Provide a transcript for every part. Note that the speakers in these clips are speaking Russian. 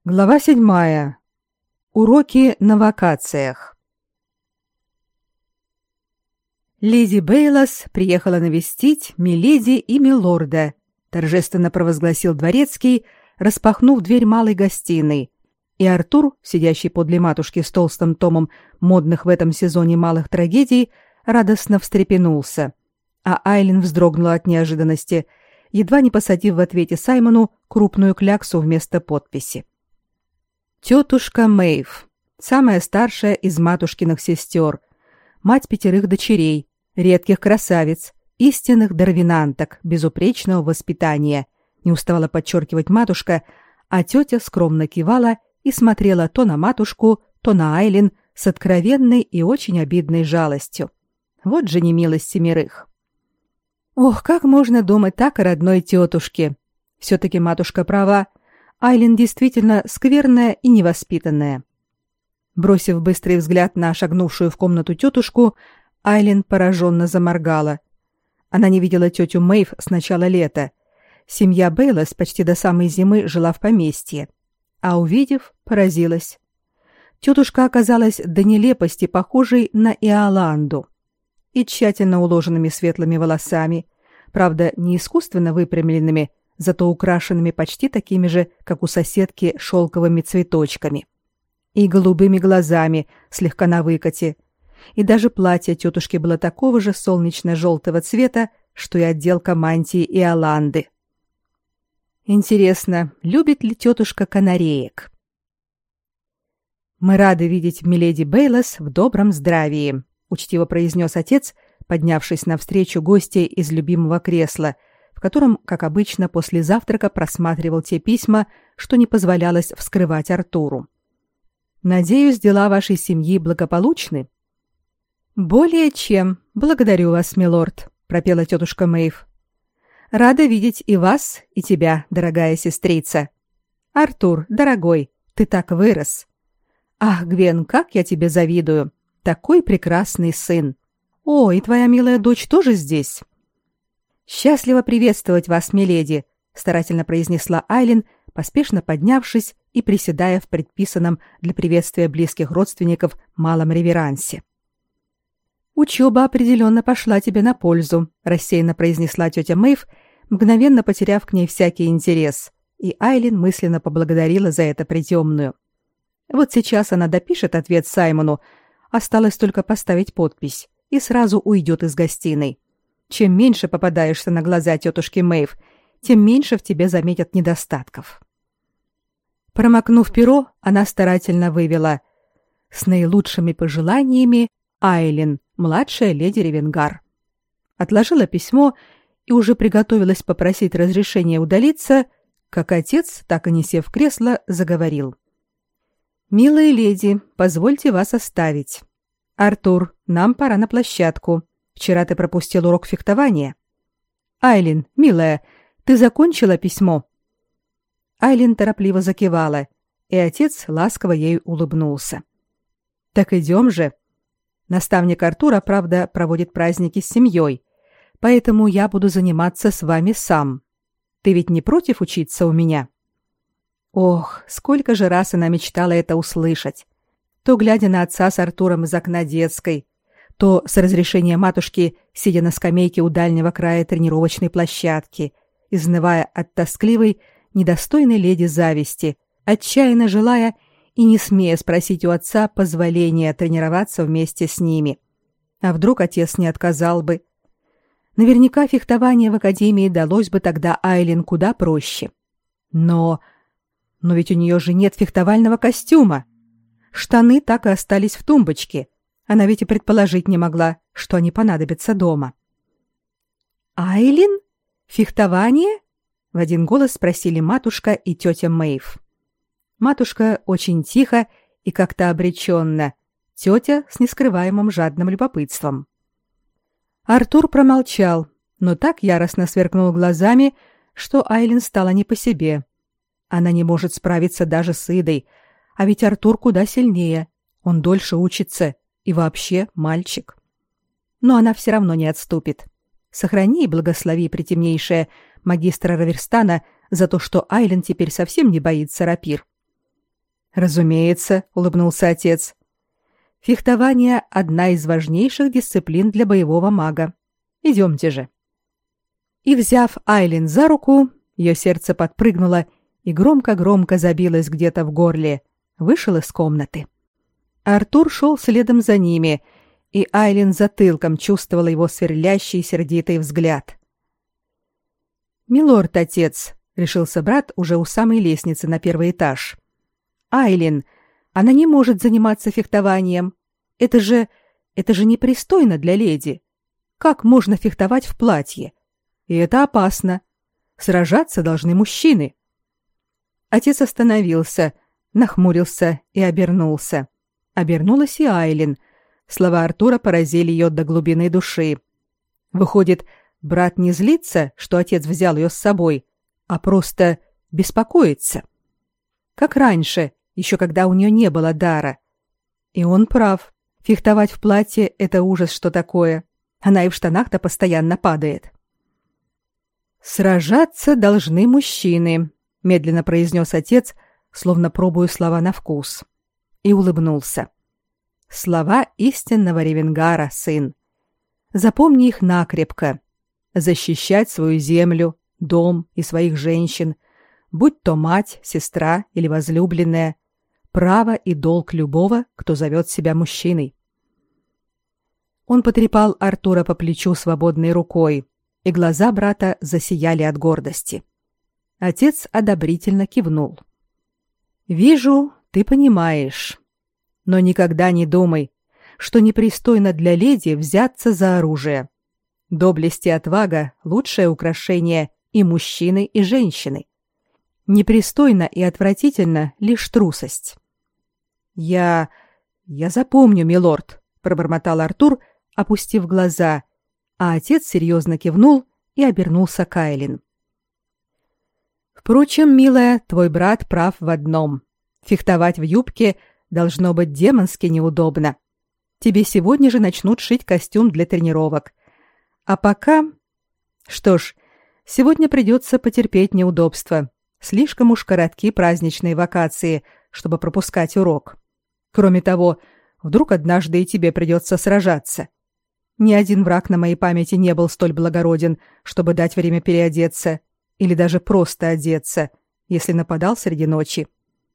Глава 7. Уроки на вакациях. Леди Бейлос приехала навестить миледи и милорда, торжественно провозгласил дворецкий, распахнув дверь малой гостиной. И Артур, сидящий подле матушки с толстым томом модных в этом сезоне малых трагедий, радостно встрепенулся, а Айлин вздрогнула от неожиданности, едва не посадив в ответе Саймону крупную кляксу вместо подписи. Тетушка Мэйв, самая старшая из матушкиных сестер, мать 5 дочерей, редких красавиц, истинных дарвинанток, безупречного воспитания, не уставала подчеркивать матушка, а тетя скромно кивала и смотрела то на матушку, то на Айлин с откровенной и очень обидной жалостью. Вот же немилость 7. Ох, как можно думать так о родной тетушке? Все-таки матушка права. Айлин действительно скверная и невоспитанная. Бросив быстрый взгляд на шагнувшую в комнату тетушку, Айлин пораженно заморгала. Она не видела тетю Мэйв с начала лета. Семья Бейлос почти до самой зимы жила в поместье. А увидев, поразилась. Тетушка оказалась до нелепости похожей на Иоланду. И тщательно уложенными светлыми волосами, правда, не искусственно выпрямленными, зато украшенными почти такими же, как у соседки, шелковыми цветочками. И голубыми глазами, слегка на выкате. И даже платье тетушки было такого же солнечно-желтого цвета, что и отделка мантии Иоланды. Интересно, любит ли тетушка канареек? «Мы рады видеть миледи Бейлос в добром здравии», — учтиво произнес отец, поднявшись навстречу гостье из любимого кресла, в котором, как обычно, после завтрака просматривал те письма, что не позволялось вскрывать Артуру. «Надеюсь, дела вашей семьи благополучны?» «Более чем. Благодарю вас, милорд», — пропела тетушка Мэйв. «Рада видеть и вас, и тебя, дорогая сестрица. Артур, дорогой, ты так вырос. Ах, Гвен, как я тебе завидую. Такой прекрасный сын. О, и твоя милая дочь тоже здесь?» «Счастливо приветствовать вас, миледи», — старательно произнесла Айлин, поспешно поднявшись и приседая в предписанном для приветствия близких родственников малом реверансе. «Учеба определенно пошла тебе на пользу», — рассеянно произнесла тетя Мэйв, мгновенно потеряв к ней всякий интерес, и Айлин мысленно поблагодарила за это притемную. Вот сейчас она допишет ответ Саймону, осталось только поставить подпись, и сразу уйдет из гостиной. Чем меньше попадаешься на глаза тетушки Мэйв, тем меньше в тебе заметят недостатков. Промокнув перо, она старательно вывела: «С наилучшими пожеланиями, Айлин, младшая леди Ревенгар». Отложила письмо и уже приготовилась попросить разрешения удалиться, как отец, так и не сев в кресло, заговорил. «Милые леди, позвольте вас оставить. Артур, нам пора на площадку. Вчера ты пропустил урок фехтования. Айлин, милая, ты закончила письмо?» Айлин торопливо закивала, и отец ласково ей улыбнулся. «Так идем же. Наставник Артура, правда, проводит праздники с семьей, поэтому я буду заниматься с вами сам. Ты ведь не против учиться у меня?» Ох, сколько же раз она мечтала это услышать. То глядя на отца с Артуром из окна детской, то с разрешения матушки, сидя на скамейке у дальнего края тренировочной площадки, изнывая от тоскливой, недостойной леди зависти, отчаянно желая и не смея спросить у отца позволения тренироваться вместе с ними. А вдруг отец не отказал бы? Наверняка фехтование в академии далось бы тогда Айлин куда проще. Но ведь у нее же нет фехтовального костюма. Штаны так и остались в тумбочке. Она ведь и предположить не могла, что они понадобятся дома. «Айлин? Фехтование?» — в один голос спросили матушка и тетя Мэйв. Матушка очень тихо и как-то обреченно, тетя с нескрываемым жадным любопытством. Артур промолчал, но так яростно сверкнул глазами, что Айлин стала не по себе. Она не может справиться даже с Идой, а ведь Артур куда сильнее, он дольше учится и вообще мальчик. Но она все равно не отступит. Сохрани и благослови, притемнейшая, магистра Раверстана за то, что Айлин теперь совсем не боится рапир. Разумеется, улыбнулся отец. Фехтование – одна из важнейших дисциплин для боевого мага. Идемте же. И, взяв Айлин за руку, ее сердце подпрыгнуло и громко-громко забилось где-то в горле, вышел из комнаты. Артур шел следом за ними, и Айлин затылком чувствовала его сверлящий сердитый взгляд. «Милорд-отец», — решился брат уже у самой лестницы на первый этаж. «Айлин, она не может заниматься фехтованием. Это же непристойно для леди. Как можно фехтовать в платье? И это опасно. Сражаться должны мужчины». Отец остановился, нахмурился и обернулся. Обернулась и Айлин. Слова Артура поразили ее до глубины души. Выходит, брат не злится, что отец взял ее с собой, а просто беспокоится. Как раньше, еще когда у нее не было дара. И он прав. Фехтовать в платье — это ужас, что такое. Она и в штанах-то постоянно падает. «Сражаться должны мужчины», — медленно произнес отец, словно пробуя слова на вкус. И улыбнулся. «Слова истинного ревенгара, сын. Запомни их накрепко. Защищать свою землю, дом и своих женщин, будь то мать, сестра или возлюбленная, право и долг любого, кто зовет себя мужчиной». Он потрепал Артура по плечу свободной рукой, и глаза брата засияли от гордости. Отец одобрительно кивнул. «Вижу, ты понимаешь. Но никогда не думай, что непристойно для леди взяться за оружие. Доблесть и отвага — лучшее украшение и мужчины, и женщины. Непристойно и отвратительно лишь трусость». «Я запомню, милорд», — пробормотал Артур, опустив глаза, а отец серьезно кивнул и обернулся к Айлин. «Впрочем, милая, твой брат прав в одном. Фехтовать в юбке должно быть демонски неудобно. Тебе сегодня же начнут шить костюм для тренировок. А пока... Что ж, сегодня придется потерпеть неудобства. Слишком уж коротки праздничные вакации, чтобы пропускать урок. Кроме того, вдруг однажды и тебе придется сражаться. Ни один враг на моей памяти не был столь благороден, чтобы дать время переодеться или даже просто одеться, если нападал среди ночи.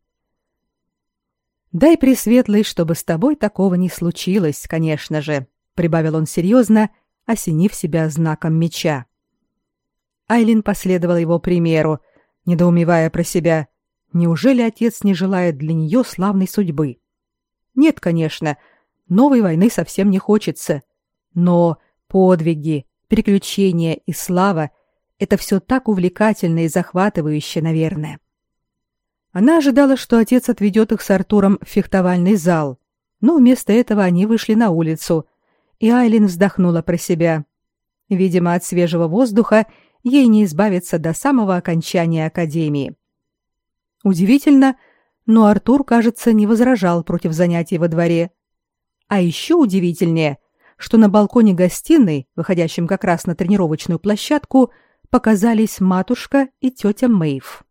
«Дай, Пресветлый, чтобы с тобой такого не случилось, конечно же», — прибавил он серьезно, осенив себя знаком меча. Айлин последовала его примеру, недоумевая про себя, неужели отец не желает для нее славной судьбы? Нет, конечно, новой войны совсем не хочется, но подвиги, приключения и слава — это все так увлекательно и захватывающе, наверное. Она ожидала, что отец отведет их с Артуром в фехтовальный зал, но вместо этого они вышли на улицу, и Айлин вздохнула про себя. Видимо, от свежего воздуха ей не избавиться до самого окончания академии. Удивительно, но Артур, кажется, не возражал против занятий во дворе. А еще удивительнее, что на балконе гостиной, выходящем как раз на тренировочную площадку, показались матушка и тетя Мэйв.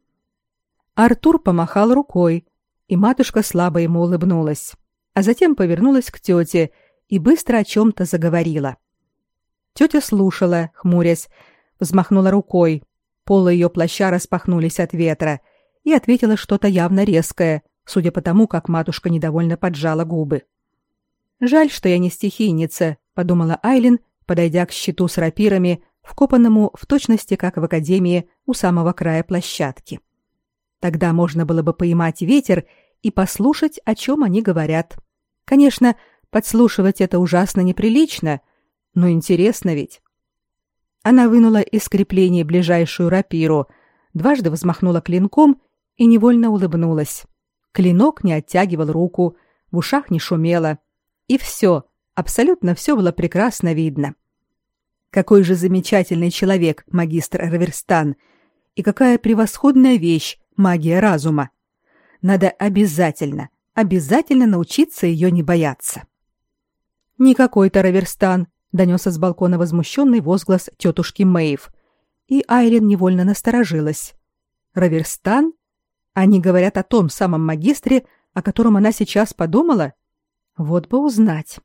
Артур помахал рукой, и матушка слабо ему улыбнулась, а затем повернулась к тете и быстро о чем-то заговорила. Тетя слушала, хмурясь, взмахнула рукой, полы ее плаща распахнулись от ветра, и ответила что-то явно резкое, судя по тому, как матушка недовольно поджала губы. «Жаль, что я не стихийница», — подумала Айлин, подойдя к щиту с рапирами, вкопанному в точности, как в академии, у самого края площадки. Тогда можно было бы поймать ветер и послушать, о чем они говорят. Конечно, подслушивать это ужасно неприлично, но интересно ведь. Она вынула из крепления ближайшую рапиру, дважды взмахнула клинком и невольно улыбнулась. Клинок не оттягивал руку, в ушах не шумело. И все, абсолютно все было прекрасно видно. Какой же замечательный человек магистр Раверстан, и какая превосходная вещь магия разума. Надо обязательно научиться ее не бояться. «Не какой-то Раверстан», — донесся с балкона возмущенный возглас тетушки Мэйв, и Айлин невольно насторожилась. «Раверстан? Они говорят о том самом магистре, о котором она сейчас подумала? Вот бы узнать.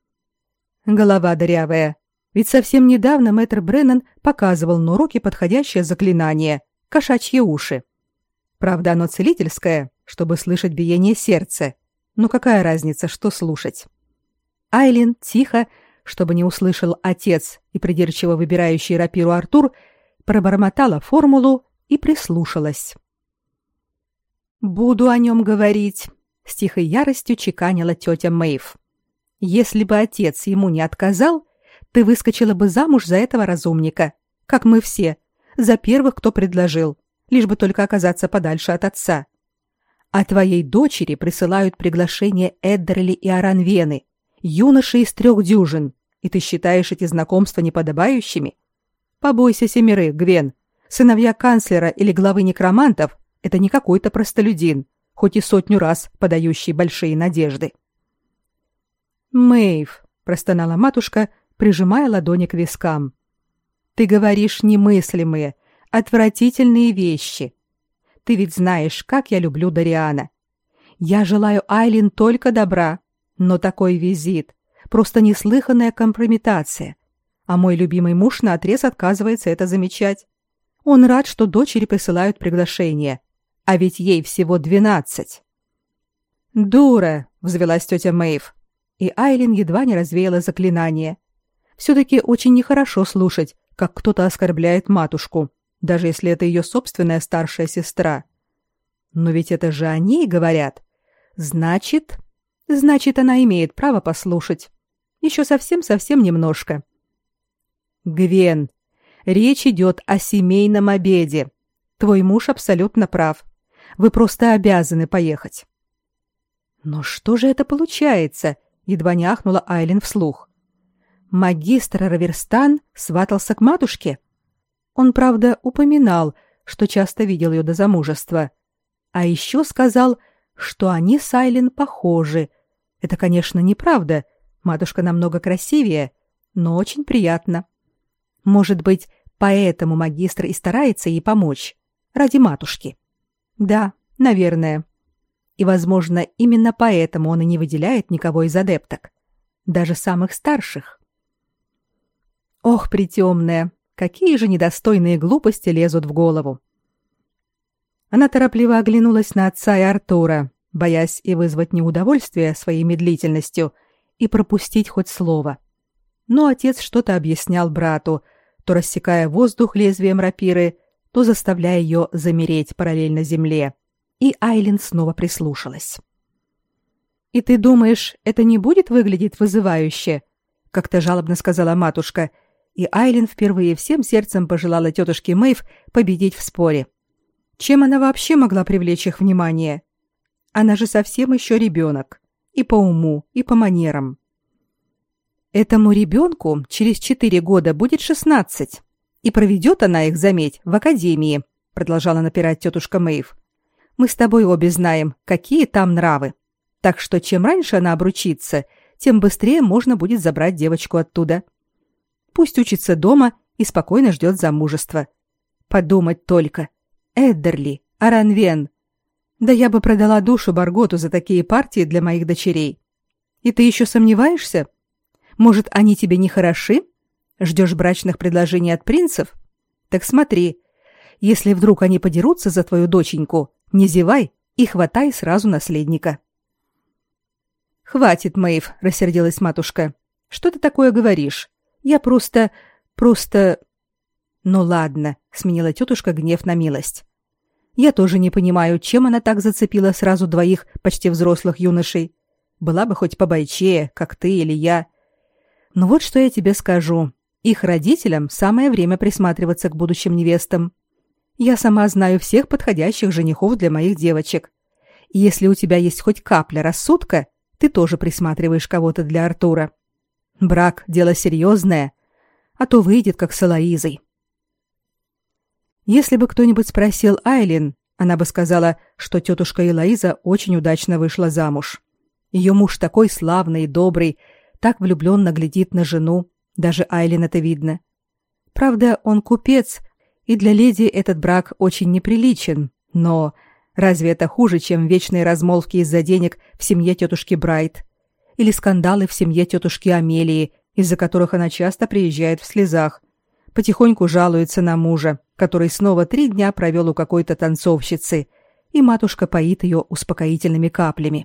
Голова дырявая. Ведь совсем недавно мэтр Бреннан показывал на уроке подходящее заклинание — кошачьи уши. Правда, оно целительское, чтобы слышать биение сердца. Но какая разница, что слушать? Айлин тихо, чтобы не услышал отец и придирчиво выбирающий рапиру Артур, пробормотала формулу и прислушалась. «Буду о нем говорить», — с тихой яростью чеканила тетя Мэйв. «Если бы отец ему не отказал, ты выскочила бы замуж за этого разумника, как мы все, за первых, кто предложил, лишь бы только оказаться подальше от отца. А твоей дочери присылают приглашение Эддерли и Аранвены, юноши из 3 дюжин, и ты считаешь эти знакомства неподобающими? Побойся семерых, Гвен. Сыновья канцлера или главы некромантов — это не какой-то простолюдин, хоть и 100 раз подающий большие надежды». «Мэйв», — простонала матушка, прижимая ладони к вискам, — «ты говоришь немыслимые, отвратительные вещи. Ты ведь знаешь, как я люблю Дариана. Я желаю Айлин только добра, но такой визит — просто неслыханная компрометация. А мой любимый муж наотрез отказывается это замечать. Он рад, что дочери присылают приглашение, а ведь ей всего 12. «Дура!» — взвилась тетя Мэйв, и Айлин едва не развеяла заклинание. Все-таки очень нехорошо слушать, как кто-то оскорбляет матушку, даже если это ее собственная старшая сестра. Но ведь это же о ней говорят. Значит, она имеет право послушать. Еще совсем-совсем немножко. «Гвен, речь идет о семейном обеде. Твой муж абсолютно прав. Вы просто обязаны поехать». «Но что же это получается?» — едва не ахнула Айлин вслух. «Магистр Раверстан сватался к матушке? Он, правда, упоминал, что часто видел ее до замужества. А еще сказал, что они с Айлин похожи. Это, конечно, неправда. Матушка намного красивее, но очень приятно. Может быть, поэтому магистр и старается ей помочь. Ради матушки. Да, наверное. И, возможно, именно поэтому он и не выделяет никого из адепток. Даже самых старших. Ох, притемная, какие же недостойные глупости лезут в голову. Она торопливо оглянулась на отца и Артура, боясь и вызвать неудовольствие своей медлительностью, и пропустить хоть слово. Но отец что-то объяснял брату, то рассекая воздух лезвием рапиры, то заставляя ее замереть параллельно земле. И Айлин снова прислушалась. «И ты думаешь, это не будет выглядеть вызывающе?» — как-то жалобно сказала матушка, и Айлин впервые всем сердцем пожелала тетушке Мэйв победить в споре. Чем она вообще могла привлечь их внимание? Она же совсем еще ребенок. И по уму, и по манерам. Этому ребенку через 4 года будет 16. И проведет она их, заметь, в академии, продолжала напирать тетушка Мэйв. Мы с тобой обе знаем, какие там нравы. Так что чем раньше она обручится, тем быстрее можно будет забрать девочку оттуда. Пусть учится дома и спокойно ждет замужества. Подумать только. Эддерли, Аранвен. Да я бы продала душу Барготу за такие партии для моих дочерей. И ты еще сомневаешься? Может, они тебе не хороши? Ждешь брачных предложений от принцев? Так смотри, если вдруг они подерутся за твою доченьку, не зевай и хватай сразу наследника. «Хватит, Мэйв», — рассердилась матушка. «Что ты такое говоришь? Я просто... «Ну ладно», — сменила тетушка гнев на милость. «Я тоже не понимаю, чем она так зацепила сразу 2 почти взрослых юношей. Была бы хоть побойчее, как ты или я. Но вот что я тебе скажу. Их родителям самое время присматриваться к будущим невестам. Я сама знаю всех подходящих женихов для моих девочек. И если у тебя есть хоть капля рассудка, ты тоже присматриваешь кого-то для Артура. Брак — дело серьезное, а то выйдет, как с Элоизой». Если бы кто-нибудь спросил Айлин, она бы сказала, что тетушка Элоиза очень удачно вышла замуж. Ее муж такой славный и добрый, так влюбленно глядит на жену, даже Айлин это видно. Правда, он купец, и для леди этот брак очень неприличен, но Разве это хуже, чем вечные размолвки из-за денег в семье тетушки Брайт? Или скандалы в семье тетушки Амелии, из-за которых она часто приезжает в слезах, потихоньку жалуется на мужа, который снова 3 дня провел у какой-то танцовщицы, и матушка поит ее успокоительными каплями.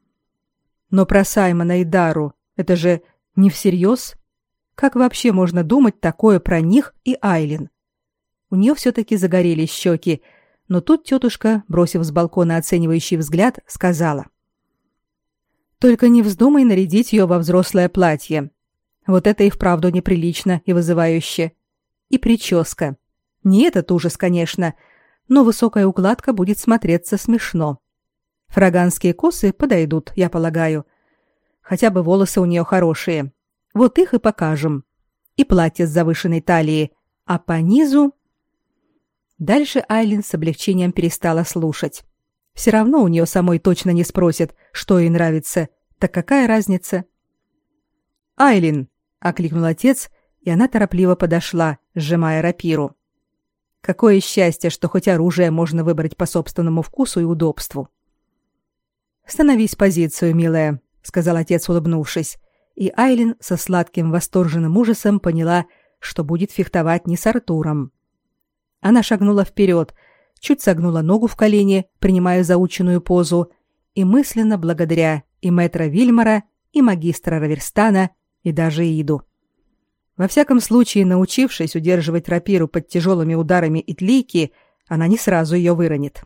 Но про Саймона и Дару это же не всерьез? Как вообще можно думать такое про них и Айлин? У нее все-таки загорелись щеки, но тут тетушка, бросив с балкона оценивающий взгляд, сказала: «Только не вздумай нарядить ее во взрослое платье. Вот это и вправду неприлично и вызывающе. И прическа. Не этот ужас, конечно, но высокая укладка будет смотреться смешно. Фраганские косы подойдут, я полагаю. Хотя бы волосы у нее хорошие. Вот их и покажем. И платье с завышенной талией. А по низу...» Дальше Айлин с облегчением перестала слушать. Все равно у нее самой точно не спросят, что ей нравится. Так какая разница? «Айлин!» — окликнул отец, и она торопливо подошла, сжимая рапиру. Какое счастье, что хоть оружие можно выбрать по собственному вкусу и удобству. «Становись в позицию, милая», — сказал отец, улыбнувшись, и Айлин со сладким восторженным ужасом поняла, что будет фехтовать не с Артуром. Она шагнула вперед, чуть согнула ногу в колене, принимая заученную позу, и мысленно благодаря и мэтра Вильмора, и магистра Раверстана, и даже Иду. Во всяком случае, научившись удерживать рапиру под тяжелыми ударами итлийки, она не сразу ее выронит.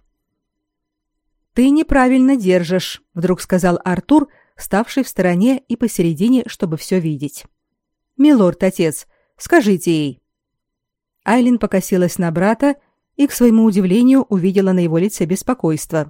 «Ты неправильно держишь», — вдруг сказал Артур, ставший в стороне и посередине, чтобы все видеть. «Милорд-отец, скажите ей». Айлин покосилась на брата и, к своему удивлению, увидела на его лице беспокойство.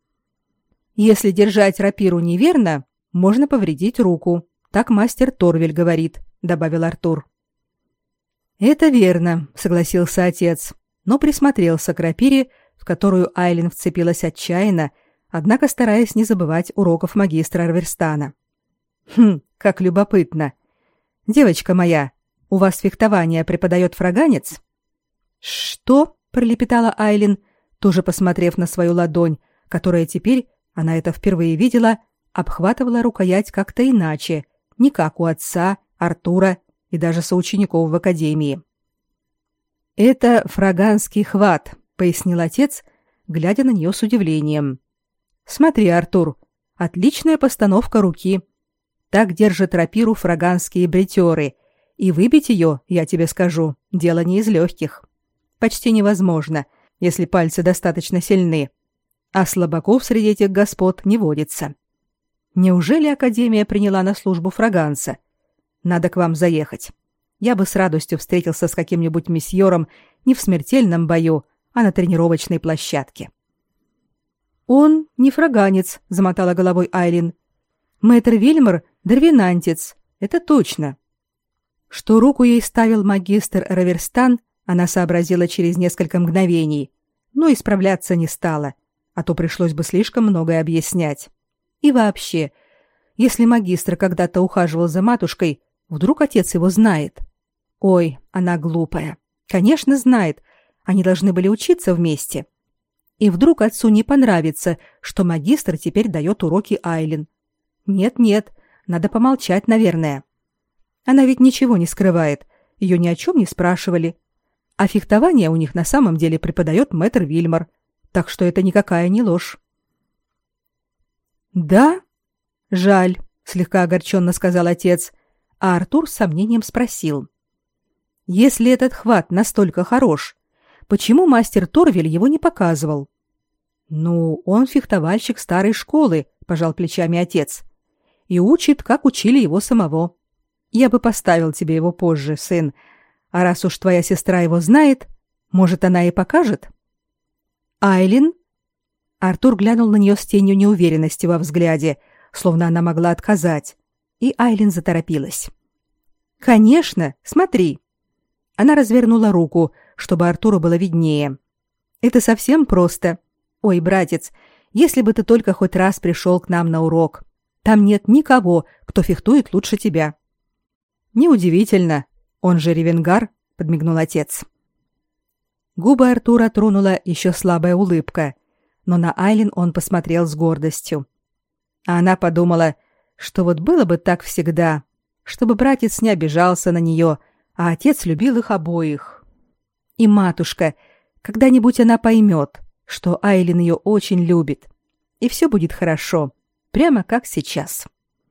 «Если держать рапиру неверно, можно повредить руку. Так мастер Торвель говорит», — добавил Артур. «Это верно», — согласился отец, но присмотрелся к рапире, в которую Айлин вцепилась отчаянно, однако стараясь не забывать уроков магистра Раверстана. Как любопытно. Девочка моя, у вас фехтование преподает фраганец?» «Что?» — пролепетала Айлин, тоже посмотрев на свою ладонь, которая теперь, она это впервые видела, обхватывала рукоять как-то иначе, не как у отца, Артура и даже соучеников в академии. «Это фраганский хват», — пояснил отец, глядя на нее с удивлением. «Смотри, Артур, отличная постановка руки. Так держат рапиру фраганские бретёры, и выбить ее, я тебе скажу, дело не из легких. Почти невозможно, если пальцы достаточно сильны, а слабаков среди этих господ не водится. Неужели академия приняла на службу фраганца? Надо к вам заехать. Я бы с радостью встретился с каким-нибудь месьёром не в смертельном бою, а на тренировочной площадке». «Он не фраганец», — замотала головой Айлин. «Мэтр Вильмор — дарвинантец, это точно». Что руку ей ставил магистр Раверстан, она сообразила через несколько мгновений, но исправляться не стала, а то пришлось бы слишком многое объяснять. И вообще, если магистр когда-то ухаживал за матушкой, вдруг отец его знает. Ой, она глупая. Конечно, знает. Они должны были учиться вместе. И вдруг отцу не понравится, что магистр теперь дает уроки Айлин. Нет, надо помолчать, наверное. Она ведь ничего не скрывает. Ее ни о чем не спрашивали. А фехтование у них на самом деле преподает мэтр Вильмор. Так что это никакая не ложь. «Да? Жаль», — слегка огорченно сказал отец, а Артур с сомнением спросил. «Если этот хват настолько хорош, почему мастер Торвель его не показывал?» «Ну, он фехтовальщик старой школы», — пожал плечами отец, «и учит, как учили его самого. Я бы поставил тебе его позже, сын, а раз уж твоя сестра его знает, может, она и покажет?» «Айлин?» Артур глянул на нее с тенью неуверенности во взгляде, словно она могла отказать, и Айлин заторопилась. «Конечно, смотри». Она развернула руку, чтобы Артуру было виднее. «Это совсем просто. Ой, братец, если бы ты только хоть раз пришел к нам на урок. Там нет никого, кто фехтует лучше тебя». «Неудивительно. Он же Ревенгар», — подмигнул отец. Губы Артура тронула еще слабая улыбка, но на Айлин он посмотрел с гордостью. А она подумала, что вот было бы так всегда, чтобы братец не обижался на нее, а отец любил их обоих. И матушка, когда-нибудь она поймет, что Айлин ее очень любит, и все будет хорошо, прямо как сейчас.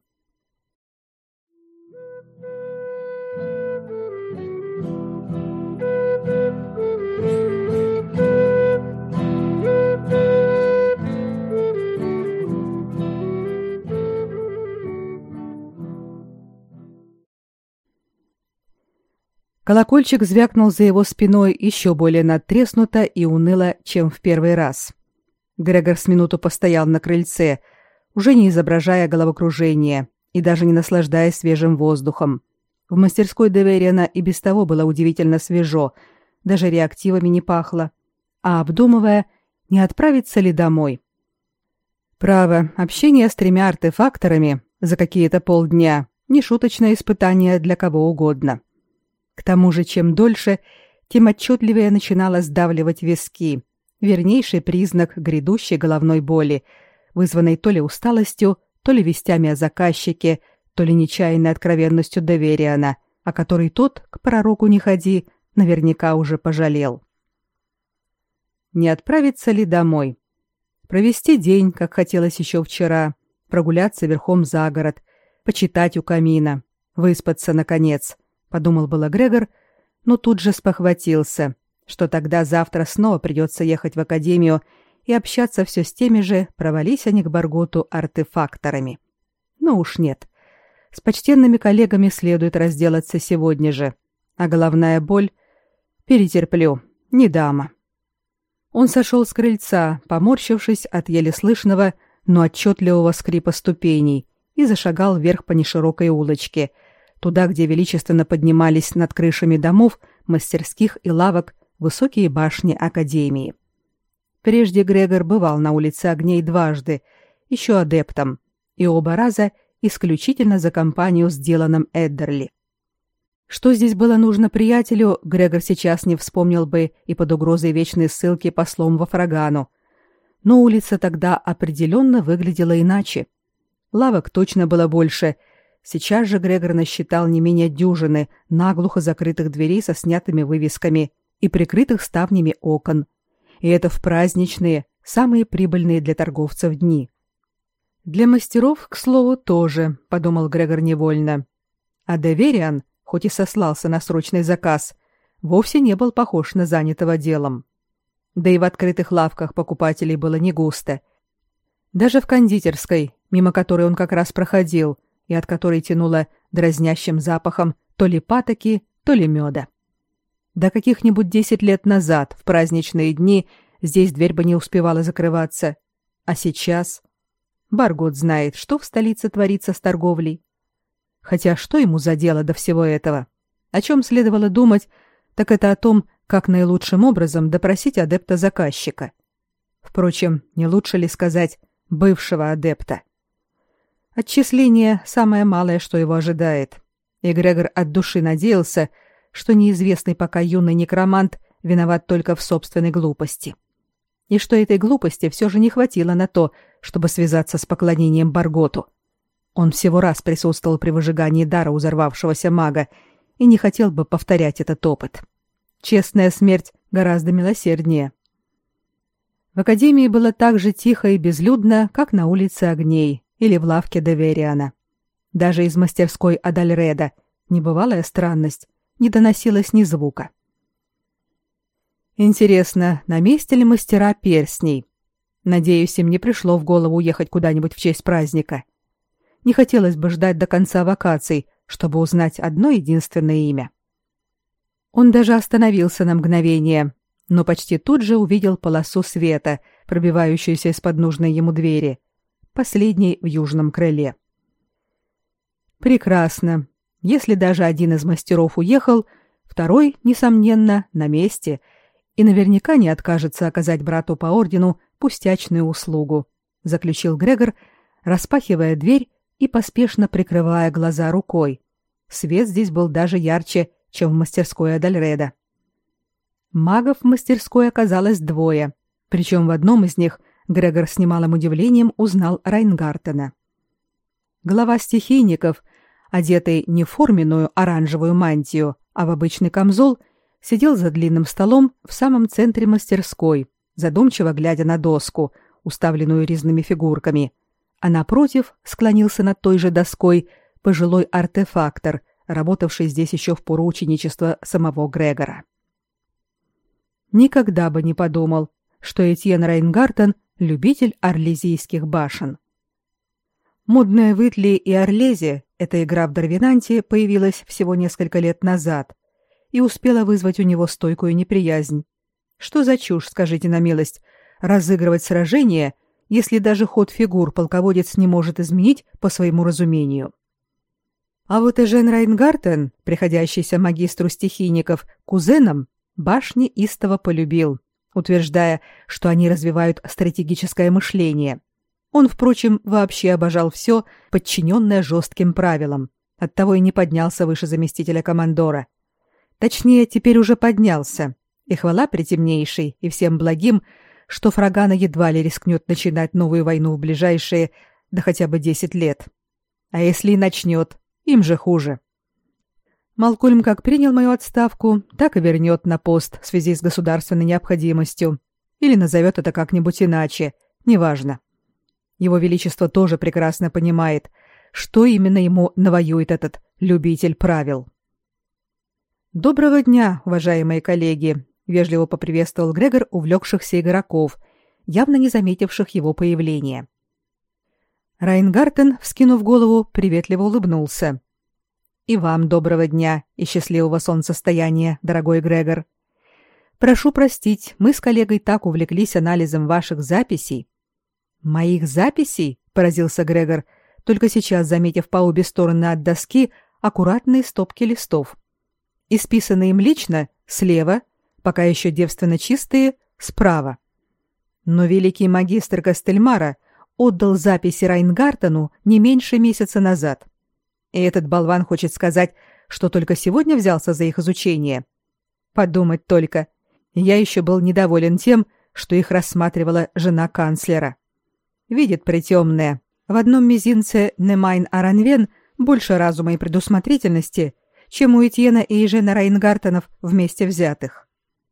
Колокольчик звякнул за его спиной еще более надтреснуто и уныло, чем в первый раз. Грегор с минуту постоял на крыльце, уже не изображая головокружения и даже не наслаждаясь свежим воздухом. В мастерской Девериана и без того было удивительно свежо, даже реактивами не пахло, а обдумывая, не отправиться ли домой. Право, общение с 3 артефакторами за какие-то полдня — нешуточное испытание для кого угодно. К тому же, чем дольше, тем отчетливее начинало сдавливать виски, вернейший признак грядущей головной боли, вызванной то ли усталостью, то ли вестями о заказчике, то ли нечаянной откровенностью Девериана, о которой тот, к пророку не ходи, наверняка уже пожалел. Не отправиться ли домой? Провести день, как хотелось еще вчера, прогуляться верхом за город, почитать у камина, выспаться, наконец, подумал было Грегор, но тут же спохватился, что тогда завтра снова придется ехать в академию и общаться все с теми же, провались они к Барготу, артефакторами. Но уж нет. С почтенными коллегами следует разделаться сегодня же, а головная боль перетерплю, не дама. Он сошел с крыльца, поморщившись от еле слышного, но отчетливого скрипа ступеней, и зашагал вверх по неширокой улочке, туда, где величественно поднимались над крышами домов, мастерских и лавок высокие башни академии. Прежде Грегор бывал на улице Огней дважды, еще адептом, и оба раза исключительно за компанию с Диланом Эддерли. Что здесь было нужно приятелю, Грегор сейчас не вспомнил бы и под угрозой вечной ссылки послом во Фрагану. Но улица тогда определенно выглядела иначе. Лавок точно было больше. Сейчас же Грегор насчитал не менее дюжины наглухо закрытых дверей со снятыми вывесками и прикрытых ставнями окон. И это в праздничные, самые прибыльные для торговцев дни. Для мастеров, к слову, тоже, подумал Грегор невольно. А Девериан, хоть и сослался на срочный заказ, вовсе не был похож на занятого делом. Да и в открытых лавках покупателей было не густо. Даже в кондитерской, мимо которой он как раз проходил, и от которой тянуло дразнящим запахом то ли патоки, то ли меда. До каких-нибудь 10 лет назад, в праздничные дни, здесь дверь бы не успевала закрываться. А сейчас... Баргот знает, что в столице творится с торговлей. Хотя что ему за дело до всего этого? О чем следовало думать, так это о том, как наилучшим образом допросить адепта-заказчика. Впрочем, не лучше ли сказать бывшего адепта? Отчисление – самое малое, что его ожидает. И Грегор от души надеялся, что неизвестный пока юный некромант виноват только в собственной глупости. И что этой глупости все же не хватило на то, чтобы связаться с поклонением Барготу. Он всего раз присутствовал при выжигании дара у взорвавшегося мага и не хотел бы повторять этот опыт. Честная смерть гораздо милосерднее. В академии было так же тихо и безлюдно, как на улице Огней или в лавке Девериана. Даже из мастерской Адальреда, небывалая странность, не доносилось ни звука. Интересно, на месте ли мастера перстней? Надеюсь, им не пришло в голову уехать куда-нибудь в честь праздника. Не хотелось бы ждать до конца вакаций, чтобы узнать одно единственное имя. Он даже остановился на мгновение, но почти тут же увидел полосу света, пробивающуюся из-под нужной ему двери, последней в южном крыле. Прекрасно. Если даже один из мастеров уехал, второй, несомненно, на месте и наверняка не откажется оказать брату по ордену пустячную услугу, заключил Грегор, распахивая дверь и поспешно прикрывая глаза рукой. Свет здесь был даже ярче, чем в мастерской Адальреда. Магов в мастерской оказалось 2, причем в одном из них Грегор с немалым удивлением узнал Райнгартена. Глава стихийников, одетый не в форменную оранжевую мантию, а в обычный камзол, сидел за длинным столом в самом центре мастерской, задумчиво глядя на доску, уставленную резными фигурками, а напротив склонился над той же доской пожилой артефактор, работавший здесь еще в пору ученичества самого Грегора. Никогда бы не подумал, что Этьен Райнгартен — любитель орлезийских башен. Модная в Итли и Орлезе, эта игра в Дарвинанте, появилась всего несколько лет назад и успела вызвать у него стойкую неприязнь. Что за чушь, скажите на милость, разыгрывать сражение, если даже ход фигур полководец не может изменить по своему разумению? А вот Эжен Райнгартен, приходящийся магистру стихийников кузеном, башни истово полюбил, утверждая, что они развивают стратегическое мышление. Он, впрочем, вообще обожал все, подчиненное жестким правилам, оттого и не поднялся выше заместителя командора. Точнее, теперь уже поднялся, и хвала притемнейшей и всем благим, что Фрагана едва ли рискнет начинать новую войну в ближайшие, да хотя бы 10 лет. А если и начнет, им же хуже. Малкольм как принял мою отставку, так и вернет на пост в связи с государственной необходимостью. Или назовет это как-нибудь иначе, неважно. Его Величество тоже прекрасно понимает, что именно ему навоюет этот любитель правил. «Доброго дня, уважаемые коллеги», — вежливо поприветствовал Грегор увлекшихся игроков, явно не заметивших его появления. Райнгартен, вскинув голову, приветливо улыбнулся. «И вам доброго дня и счастливого солнцестояния, дорогой Грегор. Прошу простить, мы с коллегой так увлеклись анализом ваших записей». «Моих записей?» — поразился Грегор, только сейчас заметив по обе стороны от доски аккуратные стопки листов. Исписанные им лично слева, пока еще девственно чистые справа. Но великий магистр Кастельмара отдал записи Райнгартену не меньше месяца назад. И этот болван хочет сказать, что только сегодня взялся за их изучение. Подумать только. Я еще был недоволен тем, что их рассматривала жена канцлера. Видит притемная. В одном мизинце Немайн Аранвен больше разума и предусмотрительности, чем у Этьена и Эжена Райнгартенов вместе взятых.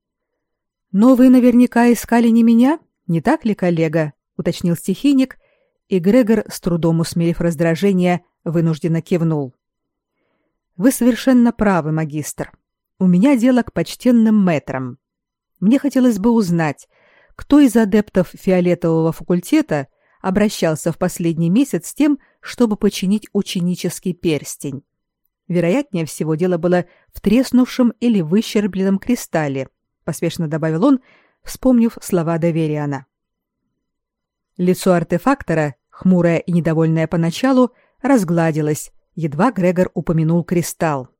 «Но вы наверняка искали не меня, не так ли, коллега?» — уточнил стихийник, и Грегор, с трудом усмирив раздражение, вынужденно кивнул. «Вы совершенно правы, магистр. У меня дело к почтенным мэтрам. Мне хотелось бы узнать, кто из адептов фиолетового факультета обращался в последний месяц с тем, чтобы починить ученический перстень. Вероятнее всего, дело было в треснувшем или выщербленном кристалле», — поспешно добавил он, вспомнив слова Довериана. Лицо артефактора, хмурое и недовольное поначалу, разгладилось, едва Грегор упомянул кристалл.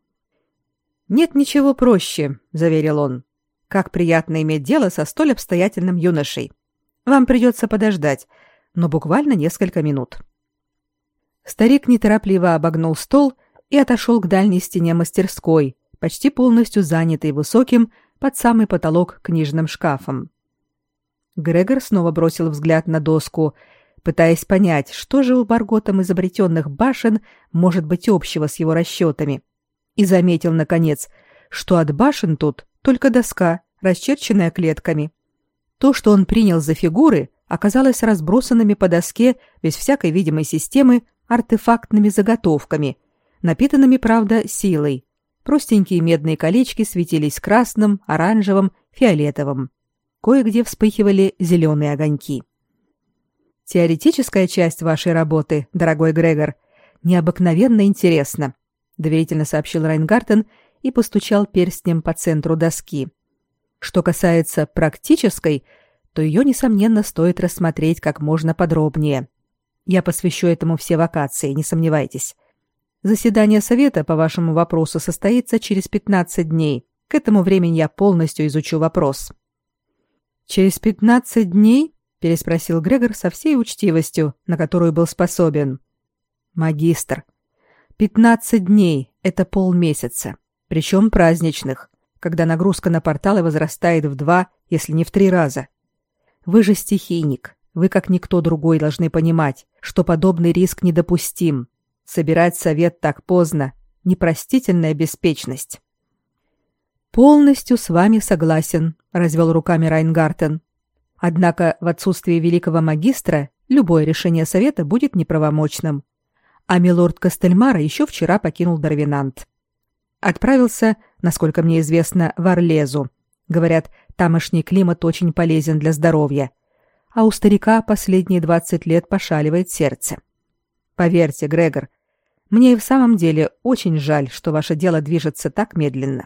«Нет ничего проще», — заверил он. «Как приятно иметь дело со столь обстоятельным юношей. Вам придется подождать, но буквально несколько минут». Старик неторопливо обогнул стол и отошел к дальней стене мастерской, почти полностью занятой высоким под самый потолок книжным шкафом. Грегор снова бросил взгляд на доску, пытаясь понять, что же у Барготом изобретенных башен может быть общего с его расчетами, и заметил, наконец, что от башен тут только доска, расчерченная клетками. То, что он принял за фигуры, оказалось разбросанными по доске без всякой видимой системы артефактными заготовками, напитанными, правда, силой. Простенькие медные колечки светились красным, оранжевым, фиолетовым. Кое-где вспыхивали зеленые огоньки. «Теоретическая часть вашей работы, дорогой Грегор, необыкновенно интересна», — доверительно сообщил Райнгартен и постучал перстнем по центру доски. «Что касается практической, то ее, несомненно, стоит рассмотреть как можно подробнее. Я посвящу этому все вакации, не сомневайтесь. Заседание совета по вашему вопросу состоится через 15 дней. К этому времени я полностью изучу вопрос». «Через 15 дней?» — переспросил Грегор со всей учтивостью, на которую был способен. «Магистр, 15 дней — это полмесяца, причем праздничных, когда нагрузка на порталы возрастает в 2, если не в 3 раза. Вы же стихийник. Вы, как никто другой, должны понимать, что подобный риск недопустим. Собирать совет так поздно — непростительная беспечность. «Полностью с вами согласен», — развел руками Райнгартен. «Однако в отсутствие великого магистра любое решение совета будет неправомочным. А милорд Костельмара еще вчера покинул Дарвинант. Отправился, насколько мне известно, в Орлезу. Говорят, тамошний климат очень полезен для здоровья. А у старика последние 20 лет пошаливает сердце. Поверьте, Грегор, мне и в самом деле очень жаль, что ваше дело движется так медленно».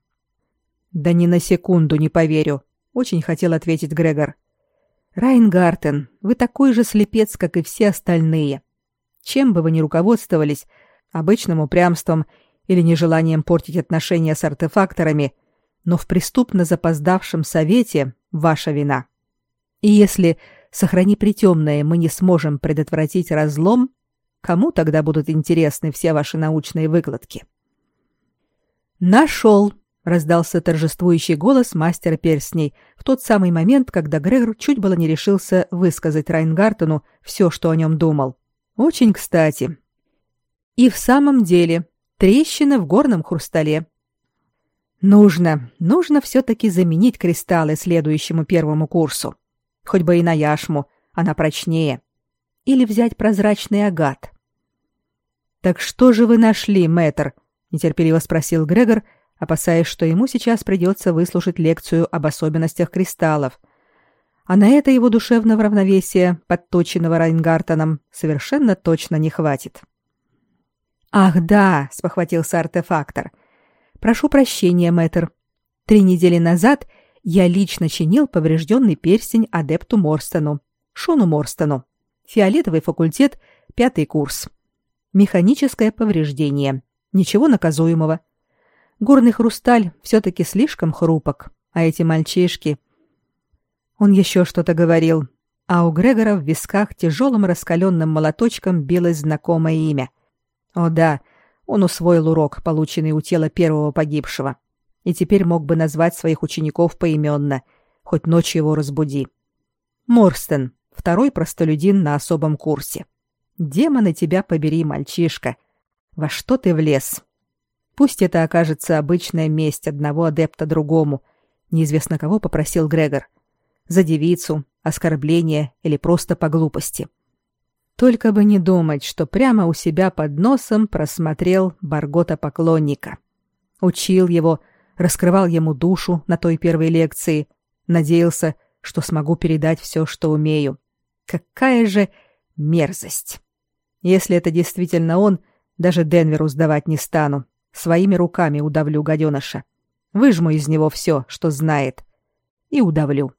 «Да ни на секунду не поверю», — очень хотел ответить Грегор. «Райнгартен, вы такой же слепец, как и все остальные. Чем бы вы ни руководствовались, обычным упрямством или нежеланием портить отношения с артефакторами, но в преступно запоздавшем совете ваша вина. И если, сохрани притемное, мы не сможем предотвратить разлом, кому тогда будут интересны все ваши научные выкладки?» «Нашел!» — раздался торжествующий голос мастера перстней в тот самый момент, когда Грегор чуть было не решился высказать Райнгартену все, что о нем думал. «Очень кстати. И в самом деле, трещина в горном хрустале. Нужно все-таки заменить кристаллы следующему первому курсу. Хоть бы и на яшму, она прочнее. Или взять прозрачный агат». «Так что же вы нашли, мэтр?» — нетерпеливо спросил Грегор, опасаясь, что ему сейчас придется выслушать лекцию об особенностях кристаллов. А на это его душевного равновесия, подточенного Райнгартеном, совершенно точно не хватит. «Ах да!» — спохватился артефактор. «Прошу прощения, мэтр. 3 недели назад я лично чинил поврежденный перстень адепту Морстону, Шону Морстону. Фиолетовый факультет, 5-й курс. Механическое повреждение. Ничего наказуемого. Горный хрусталь все-таки слишком хрупок, а эти мальчишки...» Он еще что-то говорил, а у Грегора в висках тяжелым раскаленным молоточком билось знакомое имя. О да, он усвоил урок, полученный у тела первого погибшего, и теперь мог бы назвать своих учеников поименно, хоть ночью его разбуди. Морстон, 2-й простолюдин на особом курсе. Демоны тебя побери, мальчишка. Во что ты влез? Пусть это окажется обычная месть одного адепта другому, неизвестно кого попросил Грегор. За девицу, оскорбление или просто по глупости. Только бы не думать, что прямо у себя под носом просмотрел Баргота-поклонника. Учил его, раскрывал ему душу на той первой лекции, надеялся, что смогу передать все, что умею. Какая же мерзость! Если это действительно он, даже Денверу сдавать не стану. Своими руками удавлю гаденыша. Выжму из него все, что знает. И удавлю.